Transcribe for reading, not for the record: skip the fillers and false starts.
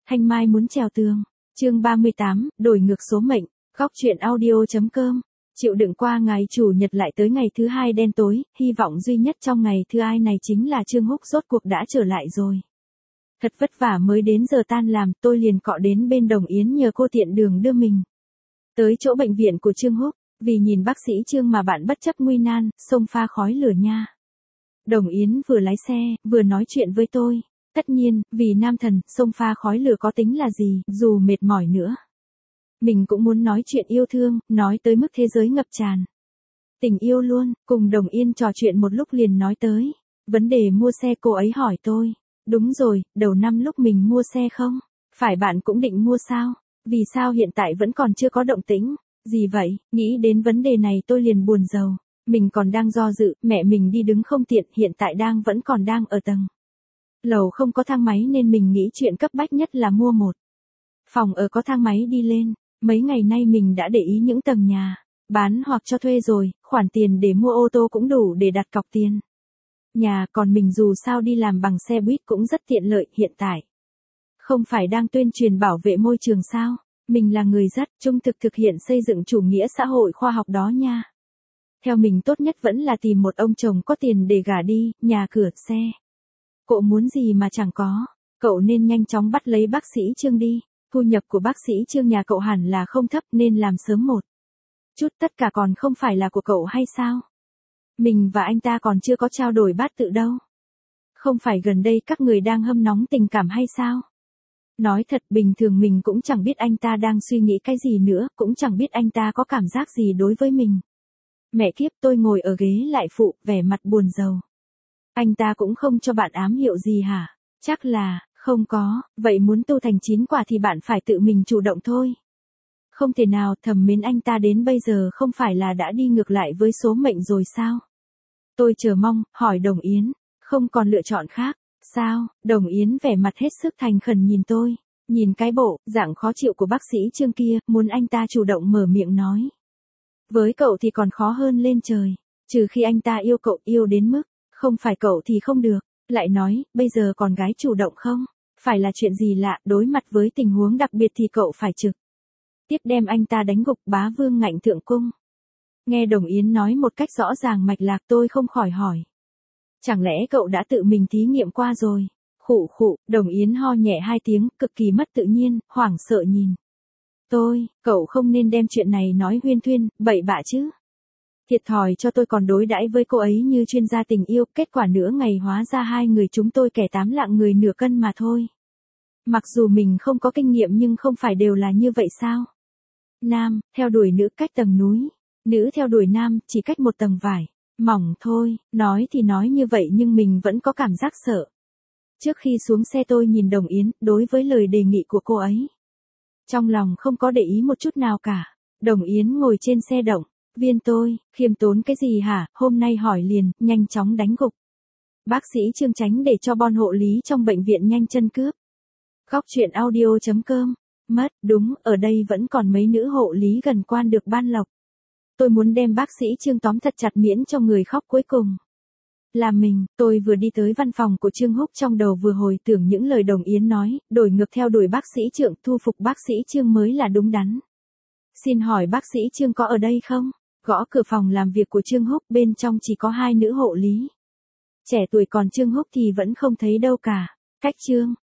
Thanh Mai muốn trèo tường. Chương 38, đổi ngược số mệnh. Góc truyện audio.com. Chịu đựng qua ngày chủ nhật lại tới ngày thứ hai đen tối, hy vọng duy nhất trong ngày thứ hai này chính là Trương Húc rốt cuộc đã trở lại rồi. Thật vất vả mới đến giờ tan làm, tôi liền cọ đến bên Đồng Yến nhờ cô tiện đường đưa mình tới chỗ bệnh viện của Trương Húc, vì nhìn bác sĩ Trương mà bạn bất chấp nguy nan, xông pha khói lửa nha. Đồng Yến vừa lái xe, vừa nói chuyện với tôi. Tất nhiên, vì nam thần, xông pha khói lửa có tính là gì, dù mệt mỏi nữa. Mình cũng muốn nói chuyện yêu thương, nói tới mức thế giới ngập tràn. Tình yêu luôn, cùng Đồng Yên trò chuyện một lúc liền nói tới. Vấn đề mua xe cô ấy hỏi tôi. Đúng rồi, đầu năm lúc mình mua xe không? Phải bạn cũng định mua sao? Vì sao hiện tại vẫn còn chưa có động tĩnh? Gì vậy? Nghĩ đến vấn đề này tôi liền buồn rầu. Mình còn đang do dự, mẹ mình đi đứng không tiện, hiện tại vẫn còn đang ở tầng lầu không có thang máy nên mình nghĩ chuyện cấp bách nhất là mua một phòng ở có thang máy đi lên. Mấy ngày nay mình đã để ý những tầng nhà bán hoặc cho thuê rồi, khoản tiền để mua ô tô cũng đủ để đặt cọc tiền nhà, còn mình dù sao đi làm bằng xe buýt cũng rất tiện lợi. Hiện tại không phải đang tuyên truyền bảo vệ môi trường sao? Mình là người rất trung thực thực hiện xây dựng chủ nghĩa xã hội khoa học đó nha. Theo mình tốt nhất vẫn là tìm một ông chồng có tiền để gả đi, nhà cửa, xe cộ muốn gì mà chẳng có. Cậu nên nhanh chóng bắt lấy bác sĩ Trương đi. Thu nhập của bác sĩ Trương nhà cậu hẳn là không thấp nên làm sớm một chút, tất cả còn không phải là của cậu hay sao? Mình và anh ta còn chưa có trao đổi bát tự đâu. Không phải gần đây các người đang hâm nóng tình cảm hay sao? Nói thật bình thường mình cũng chẳng biết anh ta đang suy nghĩ cái gì nữa, cũng chẳng biết anh ta có cảm giác gì đối với mình. Mẹ kiếp, tôi ngồi ở ghế lại phụ, vẻ mặt buồn rầu. Anh ta cũng không cho bạn ám hiệu gì hả? Chắc là, không có, vậy muốn tu thành 9 quả thì bạn phải tự mình chủ động thôi. Không thể nào, thầm mến anh ta đến bây giờ không phải là đã đi ngược lại với số mệnh rồi sao? Tôi chờ mong, hỏi Đồng Yến, không còn lựa chọn khác, sao? Đồng Yến vẻ mặt hết sức thành khẩn nhìn tôi, nhìn cái bộ, dạng khó chịu của bác sĩ Trương kia, muốn anh ta chủ động mở miệng nói. Với cậu thì còn khó hơn lên trời, trừ khi anh ta yêu cậu yêu đến mức, không phải cậu thì không được. Lại nói, bây giờ còn gái chủ động không? Phải là chuyện gì lạ, đối mặt với tình huống đặc biệt thì cậu phải trực tiếp đem anh ta đánh gục, bá vương ngạnh thượng cung. Nghe Đồng Yến nói một cách rõ ràng mạch lạc, tôi không khỏi hỏi. Chẳng lẽ cậu đã tự mình thí nghiệm qua rồi? Khụ khụ, Đồng Yến ho nhẹ 2 tiếng, cực kỳ mất tự nhiên, hoảng sợ nhìn tôi. Cậu không nên đem chuyện này nói huyên thuyên, bậy bạ chứ. Thiệt thòi cho tôi còn đối đãi với cô ấy như chuyên gia tình yêu, kết quả nửa ngày hóa ra hai người chúng tôi kẻ 8 lạng người nửa cân mà thôi. Mặc dù mình không có kinh nghiệm nhưng không phải đều là như vậy sao? Nam, theo đuổi nữ cách tầng núi. Nữ theo đuổi nam, chỉ cách một tầng vải mỏng thôi. Nói thì nói như vậy nhưng mình vẫn có cảm giác sợ. Trước khi xuống xe tôi nhìn Đồng Yến, đối với lời đề nghị của cô ấy, trong lòng không có để ý một chút nào cả. Đồng Yến ngồi trên xe động viên tôi, khiêm tốn cái gì hả, hôm nay hỏi liền, nhanh chóng đánh gục bác sĩ Trương tránh để cho bon hộ lý trong bệnh viện nhanh chân cướp. Góc truyện audio.com. Mất, đúng, ở đây vẫn còn mấy nữ hộ lý gần quan được ban lộc. Tôi muốn đem bác sĩ Trương tóm thật chặt miễn cho người khóc cuối cùng là mình. Tôi vừa đi tới văn phòng của Trương Húc, trong đầu vừa hồi tưởng những lời Đồng Yến nói, đổi ngược theo đuổi bác sĩ Trương, thu phục bác sĩ Trương mới là đúng đắn. Xin hỏi bác sĩ Trương có ở đây không? Gõ cửa phòng làm việc của Trương Húc, bên trong chỉ có 2 nữ hộ lý trẻ tuổi, còn Trương Húc thì vẫn không thấy đâu cả. Cách Trương